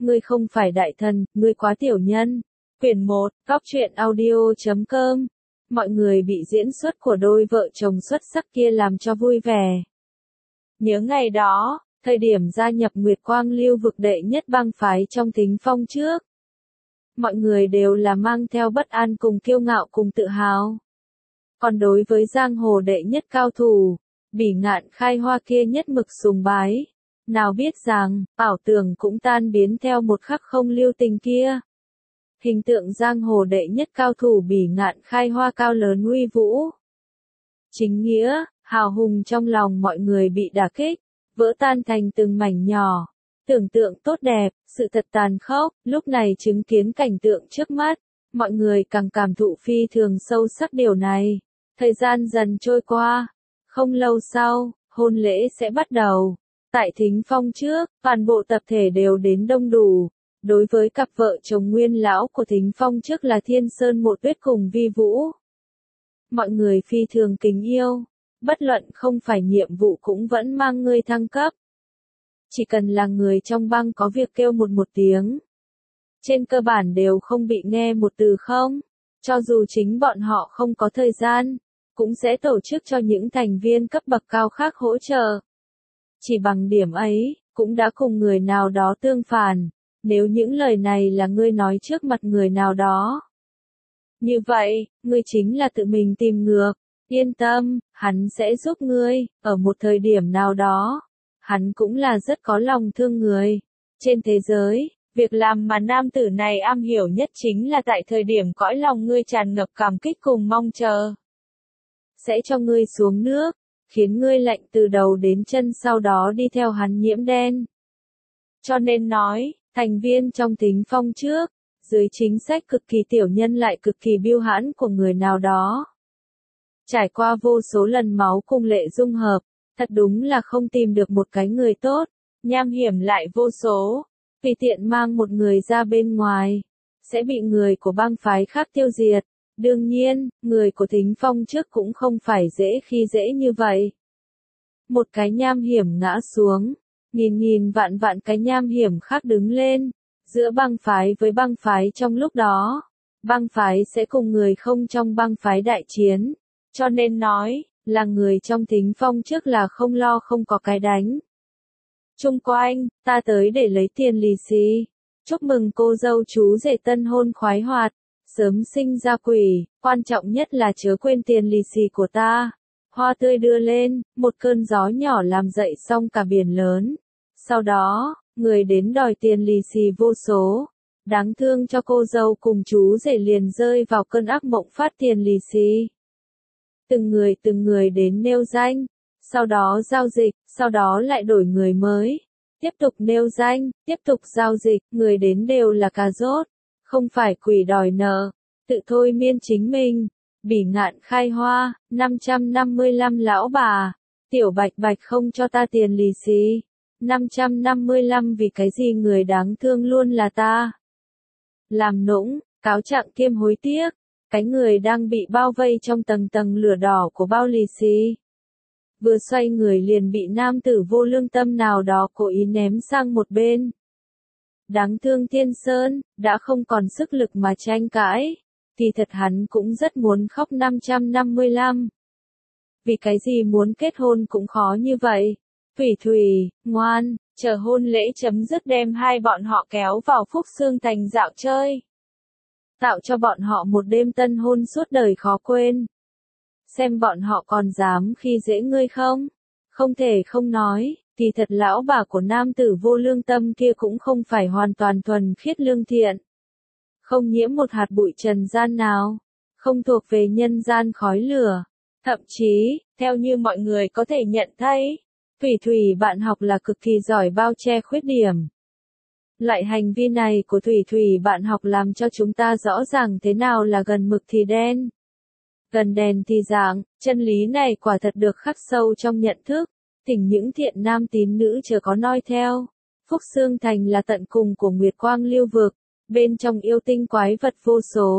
ngươi không phải đại thần, ngươi quá tiểu nhân. Quyển 1, Góc truyện audio.com. Mọi người bị diễn xuất của đôi vợ chồng xuất sắc kia làm cho vui vẻ. Nhớ ngày đó, thời điểm gia nhập Nguyệt Quang Lưu vực đệ nhất bang phái trong Thính Phong trước. Mọi người đều là mang theo bất an cùng kiêu ngạo cùng tự hào. Còn đối với giang hồ đệ nhất cao thủ, Bỉ Ngạn Khai Hoa kia nhất mực sùng bái. Nào biết rằng, ảo tưởng cũng tan biến theo một khắc không lưu tình kia. Hình tượng giang hồ đệ nhất cao thủ Bỉ Ngạn Khai Hoa cao lớn uy vũ. Chính nghĩa, hào hùng trong lòng mọi người bị đả kích, vỡ tan thành từng mảnh nhỏ. Tưởng tượng tốt đẹp, sự thật tàn khốc, lúc này chứng kiến cảnh tượng trước mắt, mọi người càng cảm thụ phi thường sâu sắc điều này. Thời gian dần trôi qua, không lâu sau, hôn lễ sẽ bắt đầu. Tại Thính Phong trước, toàn bộ tập thể đều đến đông đủ. Đối với cặp vợ chồng nguyên lão của Thính Phong trước là Thiên Sơn Một Tuyết cùng Vi Vũ. Mọi người phi thường kính yêu, bất luận không phải nhiệm vụ cũng vẫn mang ngươi thăng cấp. Chỉ cần là người trong bang có việc kêu một tiếng. Trên cơ bản đều không bị nghe một từ không. Cho dù chính bọn họ không có thời gian, cũng sẽ tổ chức cho những thành viên cấp bậc cao khác hỗ trợ. Chỉ bằng điểm ấy, cũng đã cùng người nào đó tương phản, nếu những lời này là ngươi nói trước mặt người nào đó. Như vậy, ngươi chính là tự mình tìm ngược, yên tâm, hắn sẽ giúp ngươi, ở một thời điểm nào đó. Hắn cũng là rất có lòng thương người. Trên thế giới, việc làm mà nam tử này am hiểu nhất chính là tại thời điểm cõi lòng ngươi tràn ngập cảm kích cùng mong chờ. Sẽ cho ngươi xuống nước, khiến ngươi lạnh từ đầu đến chân sau đó đi theo hắn nhiễm đen. Cho nên nói, thành viên trong Thính Phong trước, dưới chính sách cực kỳ tiểu nhân lại cực kỳ biêu hãn của người nào đó. Trải qua vô số lần máu cùng lệ dung hợp, thật đúng là không tìm được một cái người tốt, nham hiểm lại vô số, vì tiện mang một người ra bên ngoài, sẽ bị người của bang phái khác tiêu diệt. Đương nhiên, người của Thính Phong trước cũng không phải dễ khi dễ như vậy. Một cái nham hiểm ngã xuống, nghìn vạn cái nham hiểm khác đứng lên, giữa bang phái với bang phái trong lúc đó, bang phái sẽ cùng người không trong bang phái đại chiến, cho nên nói, là người trong Thính Phong trước là không lo không có cái đánh. Chung quanh, ta tới để lấy tiền lì xì, chúc mừng cô dâu chú rể tân hôn khoái hoạt. Sớm sinh ra quỷ, quan trọng nhất là chớ quên tiền lì xì của ta. Hoa tươi đưa lên, một cơn gió nhỏ làm dậy xong cả biển lớn. Sau đó, người đến đòi tiền lì xì vô số. Đáng thương cho cô dâu cùng chú rể liền rơi vào cơn ác mộng phát tiền lì xì. Từng người đến nêu danh, sau đó giao dịch, sau đó lại đổi người mới. Tiếp tục nêu danh, tiếp tục giao dịch, người đến đều là cà rốt. Không phải quỷ đòi nợ, tự thôi miên chính mình. Bỉ Ngạn Khai Hoa, 555 lão bà, tiểu bạch không cho ta tiền lì xì. 555 vì cái gì người đáng thương luôn là ta. Làm nũng, cáo trạng kiêm hối tiếc, cái người đang bị bao vây trong tầng lửa đỏ của bao lì xì. Vừa xoay người liền bị nam tử vô lương tâm nào đó cố ý ném sang một bên. Đáng thương Thiên Sơn, đã không còn sức lực mà tranh cãi. Thì thật hắn cũng rất muốn khóc 555. Vì cái gì muốn kết hôn cũng khó như vậy. Thủy, ngoan, chờ hôn lễ chấm dứt đem hai bọn họ kéo vào Phúc Xương Thành dạo chơi. Tạo cho bọn họ một đêm tân hôn suốt đời khó quên. Xem bọn họ còn dám khi dễ ngươi không? Không thể không nói. Thì thật lão bà của nam tử vô lương tâm kia cũng không phải hoàn toàn thuần khiết lương thiện. Không nhiễm một hạt bụi trần gian nào. Không thuộc về nhân gian khói lửa. Thậm chí, theo như mọi người có thể nhận thấy, Thủy bạn học là cực kỳ giỏi bao che khuyết điểm. Loại hành vi này của Thủy bạn học làm cho chúng ta rõ ràng thế nào là gần mực thì đen. Gần đèn thì rạng, chân lý này quả thật được khắc sâu trong nhận thức. Thỉnh những thiện nam tín nữ chớ có noi theo. Phúc Xương Thành là tận cùng của Nguyệt Quang Lưu vực, bên trong yêu tinh quái vật vô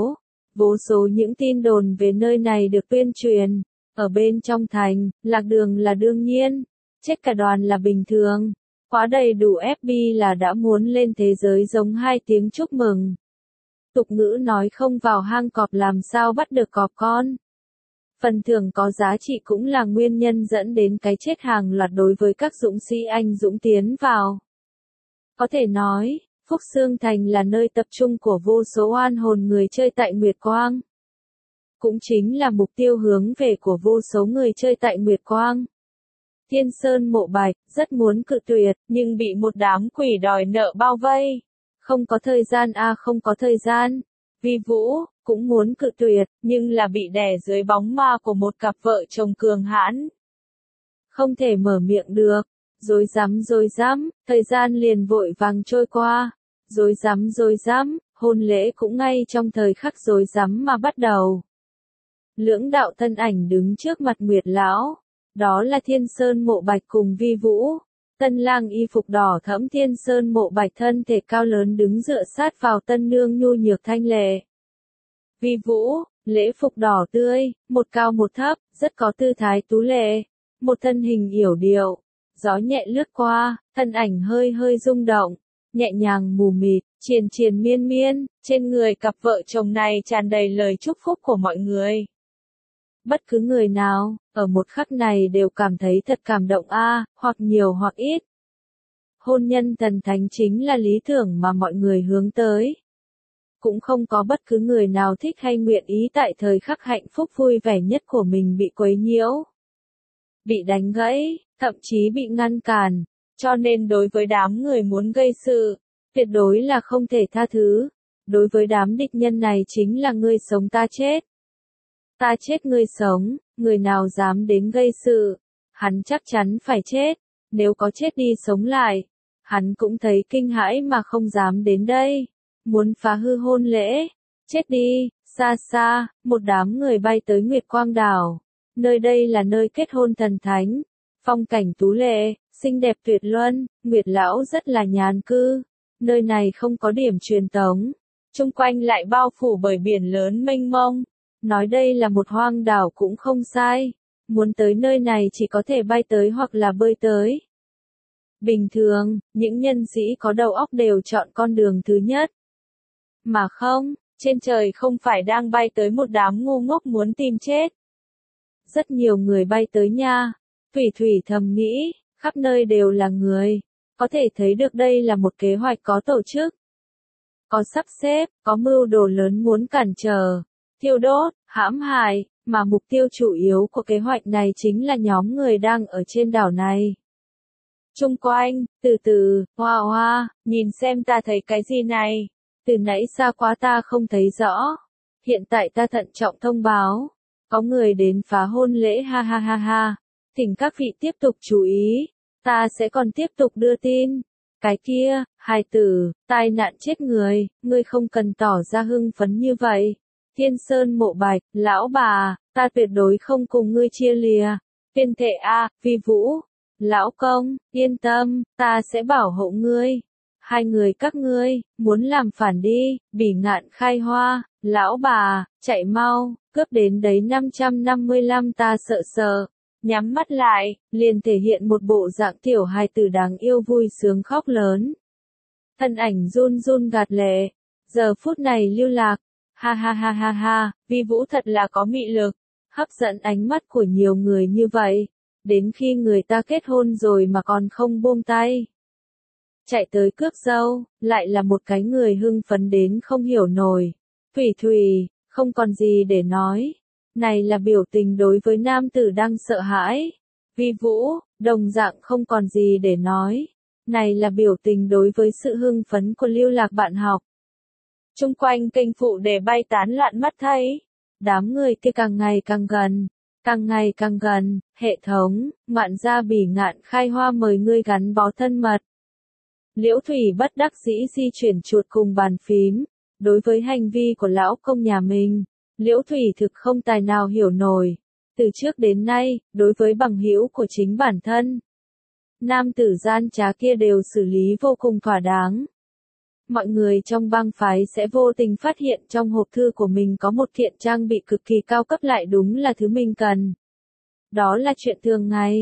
số những tin đồn về nơi này được tuyên truyền. Ở bên trong thành, lạc đường là đương nhiên, chết cả đoàn là bình thường. Khóa đầy đủ FB là đã muốn lên thế giới giống 2 tiếng chúc mừng. Tục ngữ nói không vào hang cọp làm sao bắt được cọp con. Phần thưởng có giá trị cũng là nguyên nhân dẫn đến cái chết hàng loạt đối với các dũng sĩ anh dũng tiến vào. Có thể nói, Phúc Xương Thành là nơi tập trung của vô số oan hồn người chơi tại Nguyệt Quang. Cũng chính là mục tiêu hướng về của vô số người chơi tại Nguyệt Quang. Thiên Sơn Mộ Bạch rất muốn cự tuyệt, nhưng bị một đám quỷ đòi nợ bao vây. Không có thời gian không có thời gian. Vi Vũ cũng muốn cự tuyệt, nhưng là bị đè dưới bóng ma của một cặp vợ chồng cường hãn. Không thể mở miệng được. Rối rắm, thời gian liền vội vàng trôi qua. Rối rắm, hôn lễ cũng ngay trong thời khắc rối rắm mà bắt đầu. Lưỡng đạo thân ảnh đứng trước mặt Nguyệt Lão. Đó là Thiên Sơn Mộ Bạch cùng Vi Vũ. Tân lang y phục đỏ thẫm Thiên Sơn Mộ Bạch thân thể cao lớn đứng dựa sát vào tân nương nhu nhược thanh lệ. Vi Vũ, lễ phục đỏ tươi, một cao một thấp, rất có tư thái tú lệ. Một thân hình yểu điệu. Gió nhẹ lướt qua, thân ảnh hơi hơi rung động. Nhẹ nhàng mù mịt, triền miên, trên người cặp vợ chồng này tràn đầy lời chúc phúc của mọi người. Bất cứ người nào, ở một khắc này đều cảm thấy thật cảm động hoặc nhiều hoặc ít. Hôn nhân thần thánh chính là lý tưởng mà mọi người hướng tới. Cũng không có bất cứ người nào thích hay nguyện ý tại thời khắc hạnh phúc vui vẻ nhất của mình bị quấy nhiễu. Bị đánh gãy, thậm chí bị ngăn cản. Cho nên đối với đám người muốn gây sự, tuyệt đối là không thể tha thứ. Đối với đám địch nhân này chính là ngươi sống ta chết. Ta chết ngươi sống, người nào dám đến gây sự, hắn chắc chắn phải chết, nếu có chết đi sống lại, hắn cũng thấy kinh hãi mà không dám đến đây, muốn phá hư hôn lễ, chết đi, xa xa, một đám người bay tới Nguyệt Quang Đảo, nơi đây là nơi kết hôn thần thánh, phong cảnh tú lệ, xinh đẹp tuyệt luân, Nguyệt Lão rất là nhàn cư, nơi này không có điểm truyền tống, chung quanh lại bao phủ bởi biển lớn mênh mông. Nói đây là một hoang đảo cũng không sai. Muốn tới nơi này chỉ có thể bay tới hoặc là bơi tới. Bình thường, những nhân sĩ có đầu óc đều chọn con đường thứ nhất. Mà không, trên trời không phải đang bay tới một đám ngu ngốc muốn tìm chết. Rất nhiều người bay tới nha. Thủy thầm nghĩ, khắp nơi đều là người. Có thể thấy được đây là một kế hoạch có tổ chức. Có sắp xếp, có mưu đồ lớn muốn cản trở. Thiêu đốt, hãm hại, mà mục tiêu chủ yếu của kế hoạch này chính là nhóm người đang ở trên đảo này. Chung quanh, từ từ, hoa, nhìn xem ta thấy cái gì này, từ nãy xa quá ta không thấy rõ. Hiện tại ta thận trọng thông báo, có người đến phá hôn lễ ha. Thỉnh các vị tiếp tục chú ý, ta sẽ còn tiếp tục đưa tin. Cái kia, hài tử, tai nạn chết người, ngươi không cần tỏ ra hưng phấn như vậy. Thiên Sơn Mộ Bạch, lão bà, ta tuyệt đối không cùng ngươi chia lìa. Tuyên thệ Vi Vũ, lão công, yên tâm, ta sẽ bảo hộ ngươi. Hai người các ngươi, muốn làm phản đi, Bỉ Ngạn khai hoa, lão bà, chạy mau, cướp đến đấy 555 ta sợ. Nhắm mắt lại, liền thể hiện một bộ dạng tiểu hài tử đáng yêu vui sướng khóc lớn. Thân ảnh run gạt lệ, giờ phút này lưu lạc. Ha, Vi Vũ thật là có mị lực, hấp dẫn ánh mắt của nhiều người như vậy, đến khi người ta kết hôn rồi mà còn không buông tay. Chạy tới cướp dâu, lại là một cái người hưng phấn đến không hiểu nổi. Thủy, không còn gì để nói. Này là biểu tình đối với nam tử đang sợ hãi. Vi Vũ, đồng dạng không còn gì để nói. Này là biểu tình đối với sự hưng phấn của lưu lạc bạn học. Chung quanh kênh phụ để bay tán loạn mắt thấy. Đám người kia càng ngày càng gần, hệ thống, ngoạn gia Bỉ Ngạn khai hoa mời ngươi gắn bó thân mật. Liễu Thủy bất đắc dĩ di chuyển chuột cùng bàn phím, đối với hành vi của lão công nhà mình, Liễu Thủy thực không tài nào hiểu nổi. Từ trước đến nay, đối với bằng hữu của chính bản thân, nam tử gian trá kia đều xử lý vô cùng thỏa đáng. Mọi người trong bang phái sẽ vô tình phát hiện trong hộp thư của mình có một kiện trang bị cực kỳ cao cấp lại đúng là thứ mình cần. Đó là chuyện thường ngày.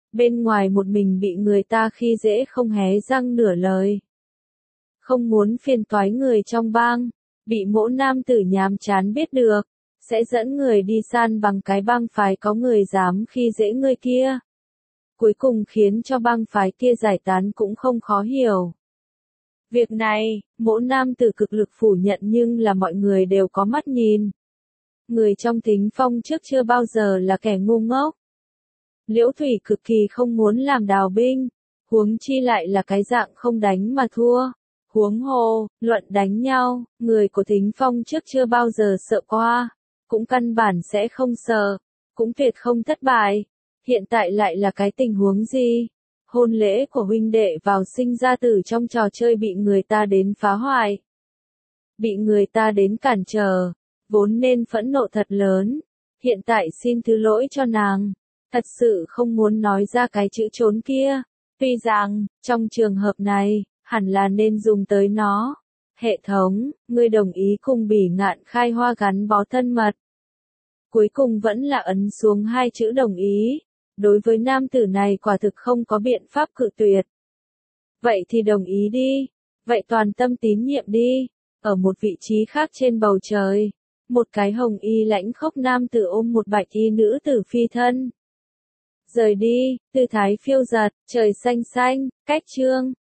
bên ngoài một mình bị người ta khi dễ không hé răng nửa lời. Không muốn phiền toái người trong bang, bị mỗ nam tử nhàm chán biết được, sẽ dẫn người đi san bằng cái bang phái có người dám khi dễ người kia. Cuối cùng khiến cho bang phái kia giải tán cũng không khó hiểu. Việc này, mỗ nam tử cực lực phủ nhận nhưng là mọi người đều có mắt nhìn. Người trong Thính Phong trước chưa bao giờ là kẻ ngu ngốc. Liễu Thủy cực kỳ không muốn làm đào binh, huống chi lại là cái dạng không đánh mà thua. Huống hồ, luận đánh nhau, người của Thính Phong trước chưa bao giờ sợ qua, cũng căn bản sẽ không sợ, cũng tuyệt không thất bại. Hiện tại lại là cái tình huống gì? Hôn lễ của huynh đệ vào sinh ra tử trong trò chơi bị người ta đến phá hoại. Bị người ta đến cản trở, vốn nên phẫn nộ thật lớn. Hiện tại xin thứ lỗi cho nàng, thật sự không muốn nói ra cái chữ trốn kia. Tuy rằng, trong trường hợp này, hẳn là nên dùng tới nó. Hệ thống, ngươi đồng ý cùng Bỉ Ngạn khai hoa gắn bó thân mật. Cuối cùng vẫn là ấn xuống hai chữ đồng ý. Đối với nam tử này quả thực không có biện pháp cự tuyệt. Vậy thì đồng ý đi. Vậy toàn tâm tín nhiệm đi. Ở một vị trí khác trên bầu trời, một cái hồng y lãnh khốc nam tử ôm một bạch y nữ tử phi thân. Rời đi, tư thái phiêu giật, trời xanh xanh, cách chương.